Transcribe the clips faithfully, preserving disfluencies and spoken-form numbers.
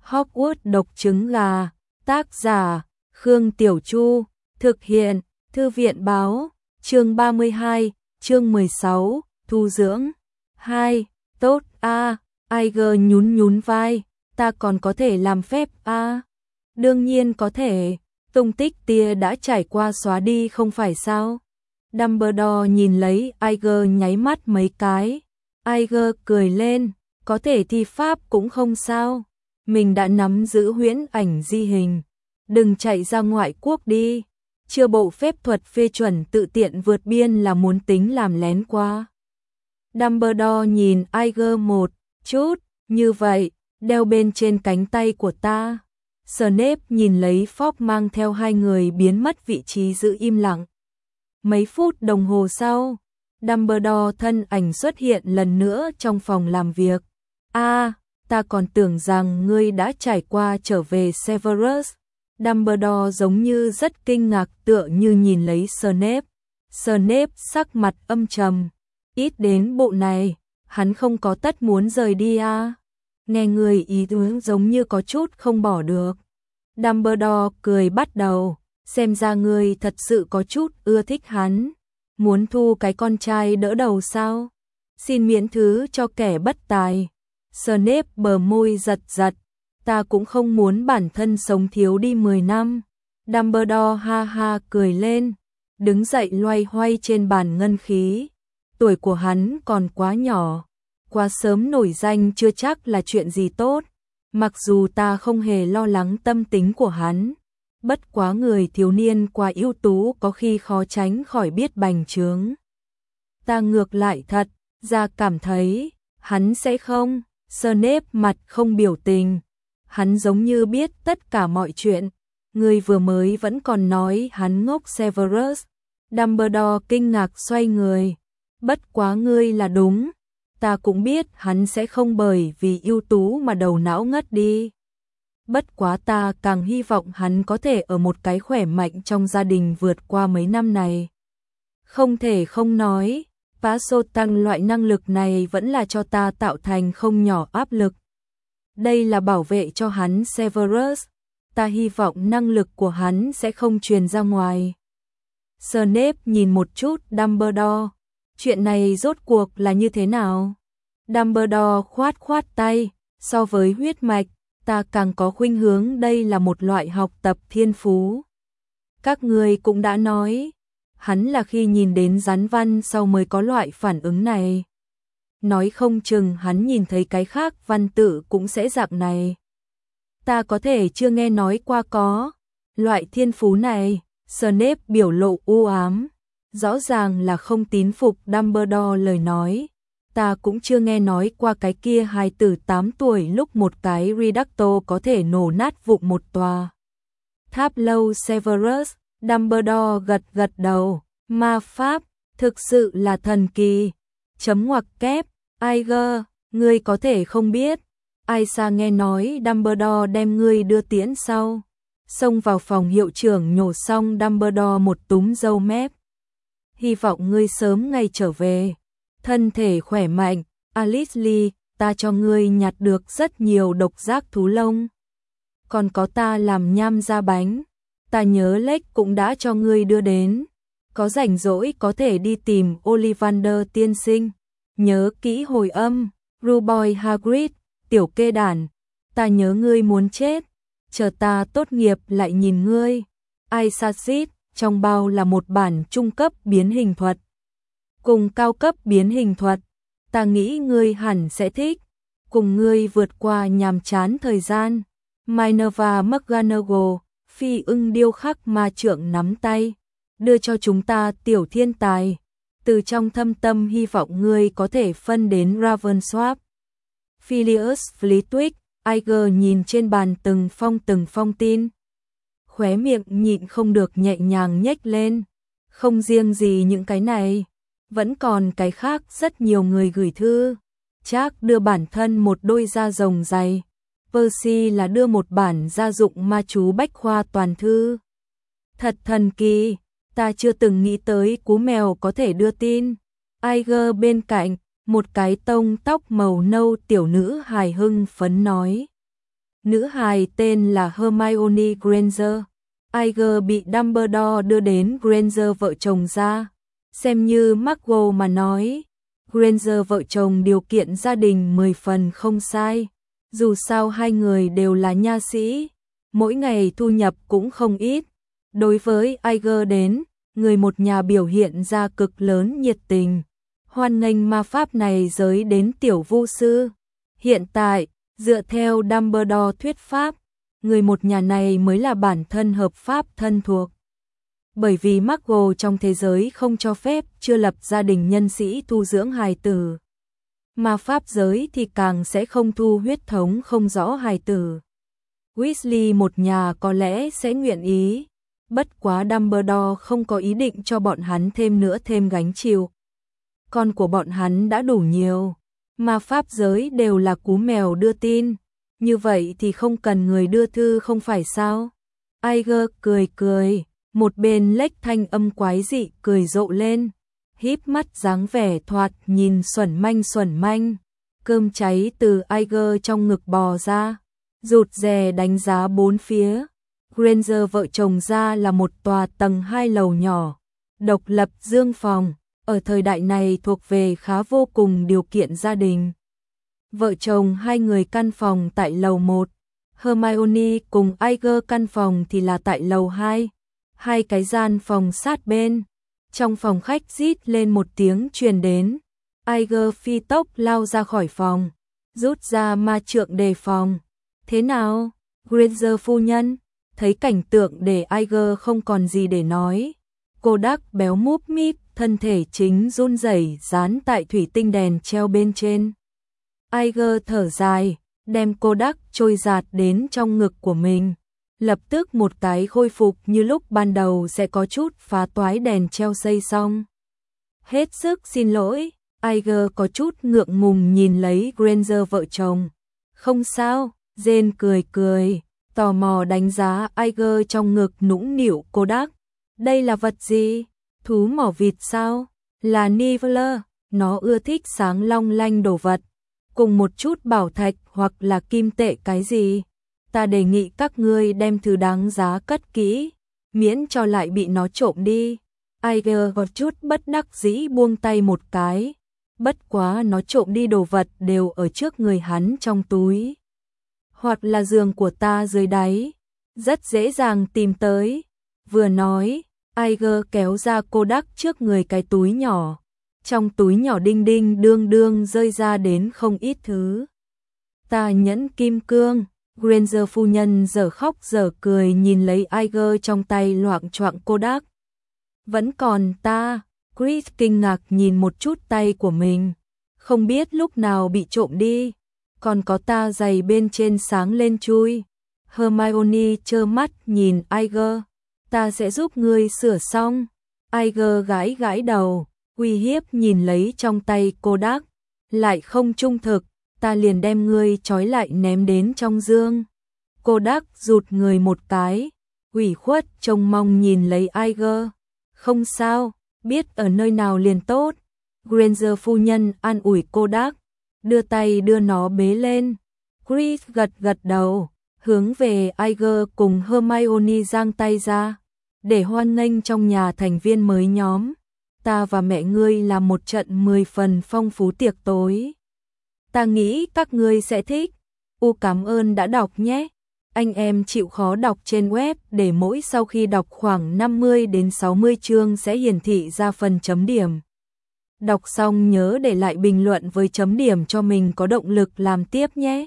Hogwarts độc trứng gà, tác giả, Khương Tiểu Chu, thực hiện, Thư viện báo, chương ba mươi hai, chương mười sáu, thu dưỡng. hai. Tốt a, Iger nhún nhún vai, ta còn có thể làm phép a. Đương nhiên có thể, tung tích tia đã trải qua xóa đi không phải sao? Dumbledore nhìn lấy Iger nháy mắt mấy cái. Iger cười lên, có thể thi pháp cũng không sao. Mình đã nắm giữ huyễn ảnh di hình. Đừng chạy ra ngoại quốc đi. Chưa bộ phép thuật phê chuẩn tự tiện vượt biên là muốn tính làm lén qua. Dumbledore nhìn Iger một chút, như vậy, đeo bên trên cánh tay của ta. Snape nhìn lấy Fogg mang theo hai người biến mất vị trí giữ im lặng. Mấy phút đồng hồ sau, Dumbledore thân ảnh xuất hiện lần nữa trong phòng làm việc. A, à, ta còn tưởng rằng ngươi đã trải qua trở về Severus. Dumbledore giống như rất kinh ngạc tựa như nhìn lấy Snape. Snape sắc mặt âm trầm. Ít đến bộ này, hắn không có tất muốn rời đi à. Nghe người ý tứ giống như có chút không bỏ được. Dumbledore cười bắt đầu. Xem ra ngươi thật sự có chút ưa thích hắn. Muốn thu cái con trai đỡ đầu sao? Xin miễn thứ cho kẻ bất tài. Snape bờ môi giật giật. Ta cũng không muốn bản thân sống thiếu đi mười năm. Dumbledore ha ha cười lên. Đứng dậy loay hoay trên bàn ngân khí. Tuổi của hắn còn quá nhỏ. Quá sớm nổi danh chưa chắc là chuyện gì tốt. Mặc dù ta không hề lo lắng tâm tính của hắn. Bất quá người thiếu niên quá ưu tú có khi khó tránh khỏi biết bành trướng. Ta ngược lại thật, ra cảm thấy, hắn sẽ không. Snape mặt không biểu tình. Hắn giống như biết tất cả mọi chuyện. Người vừa mới vẫn còn nói hắn ngốc Severus. Dumbledore kinh ngạc xoay người. Bất quá ngươi là đúng. Ta cũng biết hắn sẽ không bởi vì ưu tú mà đầu não ngất đi. Bất quá ta càng hy vọng hắn có thể ở một cái khỏe mạnh trong gia đình vượt qua mấy năm này. Không thể không nói, Paso tăng loại năng lực này vẫn là cho ta tạo thành không nhỏ áp lực. Đây là bảo vệ cho hắn Severus. Ta hy vọng năng lực của hắn sẽ không truyền ra ngoài. Snape nhìn một chút Dumbledore. Chuyện này rốt cuộc là như thế nào? Dumbledore khoát khoát tay. So với huyết mạch, ta càng có khuynh hướng đây là một loại học tập thiên phú. Các người cũng đã nói, hắn là khi nhìn đến rắn văn sau mới có loại phản ứng này. Nói không chừng hắn nhìn thấy cái khác văn tự cũng sẽ dạng này. Ta có thể chưa nghe nói qua có loại thiên phú này. Snape biểu lộ u ám, rõ ràng là không tín phục Dumbledore lời nói. Ta cũng chưa nghe nói qua cái kia hài tử tám tuổi lúc một cái Reducto có thể nổ nát vụn một tòa tháp lâu Severus. Dumbledore gật gật đầu. Ma pháp, thực sự là thần kỳ. Chấm ngoặc kép. Iger, ngươi có thể không biết. Aisa nghe nói Dumbledore đem ngươi đưa tiễn sau. Xông vào phòng hiệu trưởng nhổ xong Dumbledore một túm râu mép. Hy vọng ngươi sớm ngày trở về. Thân thể khỏe mạnh. Alice Lee, ta cho ngươi nhặt được rất nhiều độc giác thú lông. Còn có ta làm nham da bánh. Ta nhớ Lake cũng đã cho ngươi đưa đến. Có rảnh rỗi có thể đi tìm Ollivander tiên sinh. Nhớ kỹ hồi âm. Ruboy Hagrid, tiểu kê đản. Ta nhớ ngươi muốn chết. Chờ ta tốt nghiệp lại nhìn ngươi. Isaac, trong bao là một bản trung cấp biến hình thuật. Cùng cao cấp biến hình thuật. Ta nghĩ ngươi hẳn sẽ thích. Cùng ngươi vượt qua nhàm chán thời gian. Minerva McGonagall, phi ưng điêu khắc ma trượng nắm tay. Đưa cho chúng ta tiểu thiên tài. Từ trong thâm tâm hy vọng ngươi có thể phân đến Ravensworth. Phileas Flitwick. Iger nhìn trên bàn từng phong từng phong tin. Khóe miệng nhịn không được nhẹ nhàng nhếch lên. Không riêng gì những cái này. Vẫn còn cái khác rất nhiều người gửi thư. Jack đưa bản thân một đôi da rồng dày. Percy là đưa một bản gia dụng ma chú bách khoa toàn thư. Thật thần kỳ. Ta chưa từng nghĩ tới cú mèo có thể đưa tin. Iger bên cạnh. Một cái tông tóc màu nâu tiểu nữ hài hưng phấn nói. Nữ hài tên là Hermione Granger. Iger bị Dumbledore đưa đến Granger vợ chồng ra. Xem như McGonagall mà nói, Granger vợ chồng điều kiện gia đình mười phần không sai. Dù sao hai người đều là nha sĩ, mỗi ngày thu nhập cũng không ít. Đối với Iger đến, người một nhà biểu hiện ra cực lớn nhiệt tình, hoan nghênh ma pháp này giới đến tiểu vu sư. Hiện tại, dựa theo Dumbledore thuyết pháp, người một nhà này mới là bản thân hợp pháp thân thuộc. Bởi vì McGonagall trong thế giới không cho phép chưa lập gia đình nhân sĩ thu dưỡng hài tử. Mà pháp giới thì càng sẽ không thu huyết thống không rõ hài tử. Weasley một nhà có lẽ sẽ nguyện ý, bất quá Dumbledore không có ý định cho bọn hắn thêm nữa thêm gánh chịu. Con của bọn hắn đã đủ nhiều, mà pháp giới đều là cú mèo đưa tin, như vậy thì không cần người đưa thư không phải sao? Iger cười cười, một bên lếch thanh âm quái dị cười rộ lên, híp mắt dáng vẻ thoạt nhìn xuẩn manh xuẩn manh. Cơm cháy từ Iger trong ngực bò ra, rụt rè đánh giá bốn phía. Granger vợ chồng ra là một tòa tầng hai lầu nhỏ, độc lập dương phòng, ở thời đại này thuộc về khá vô cùng điều kiện gia đình. Vợ chồng hai người căn phòng tại lầu một, Hermione cùng Iger căn phòng thì là tại lầu hai, hai cái gian phòng sát bên. Trong phòng khách rít lên một tiếng truyền đến, Iger phi tốc lao ra khỏi phòng, rút ra ma trượng đề phòng. Thế nào, Granger phu nhân? Thấy cảnh tượng để Iger không còn gì để nói. Cô đắc béo múp míp, thân thể chính run rẩy dán tại thủy tinh đèn treo bên trên. Iger thở dài, đem cô đắc trôi giạt đến trong ngực của mình. Lập tức một cái khôi phục như lúc ban đầu sẽ có chút phá toái đèn treo xây xong. Hết sức xin lỗi, Iger có chút ngượng ngùng nhìn lấy Granger vợ chồng. Không sao, Jane cười cười, tò mò đánh giá Iger trong ngực nũng nịu cô đắc. Đây là vật gì? Thú mỏ vịt sao? Là Niffler, nó ưa thích sáng long lanh đồ vật. Cùng một chút bảo thạch hoặc là kim tệ cái gì? Ta đề nghị các ngươi đem thứ đáng giá cất kỹ, miễn cho lại bị nó trộm đi. Iger có chút bất đắc dĩ buông tay một cái. Bất quá nó trộm đi đồ vật đều ở trước người hắn trong túi. Hoặc là giường của ta dưới đáy. Rất dễ dàng tìm tới. Vừa nói, Iger kéo ra cô đắc trước người cái túi nhỏ. Trong túi nhỏ đinh đinh đương đương rơi ra đến không ít thứ. Ta nhẫn kim cương. Granger phu nhân giờ khóc giờ cười nhìn lấy Iger trong tay loạng choạng cô đắc. Vẫn còn ta, Chris kinh ngạc nhìn một chút tay của mình. Không biết lúc nào bị trộm đi. Còn có ta giày bên trên sáng lên chui. Hermione trơ mắt nhìn Iger. Ta sẽ giúp ngươi sửa xong. Iger gãi gãi đầu, uy hiếp nhìn lấy trong tay cô đắc. Lại không trung thực, ta liền đem ngươi trói lại ném đến trong dương. Cô đắc rụt người một cái, ủy khuất trông mong nhìn lấy Iger. Không sao, biết ở nơi nào liền tốt. Granger phu nhân an ủi cô đắc, đưa tay đưa nó bế lên. Chris gật gật đầu, hướng về Iger cùng Hermione giang tay ra, để hoan nghênh trong nhà thành viên mới nhóm. Ta và mẹ ngươi làm một trận mười phần phong phú tiệc tối. Ta nghĩ các ngươi sẽ thích. U cảm ơn đã đọc nhé. Anh em chịu khó đọc trên web để mỗi sau khi đọc khoảng năm mươi đến sáu mươi chương sẽ hiển thị ra phần chấm điểm. Đọc xong nhớ để lại bình luận với chấm điểm cho mình có động lực làm tiếp nhé.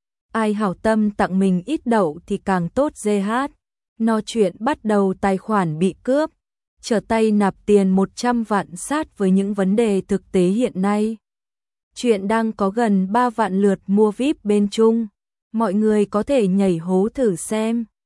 Ai hảo tâm tặng mình ít đậu thì càng tốt giê hát. No chuyện bắt đầu tài khoản bị cướp. Trở tay nạp tiền một trăm vạn sát với những vấn đề thực tế hiện nay. Chuyện đang có gần ba vạn lượt mua víp bên Trung. Mọi người có thể nhảy hố thử xem.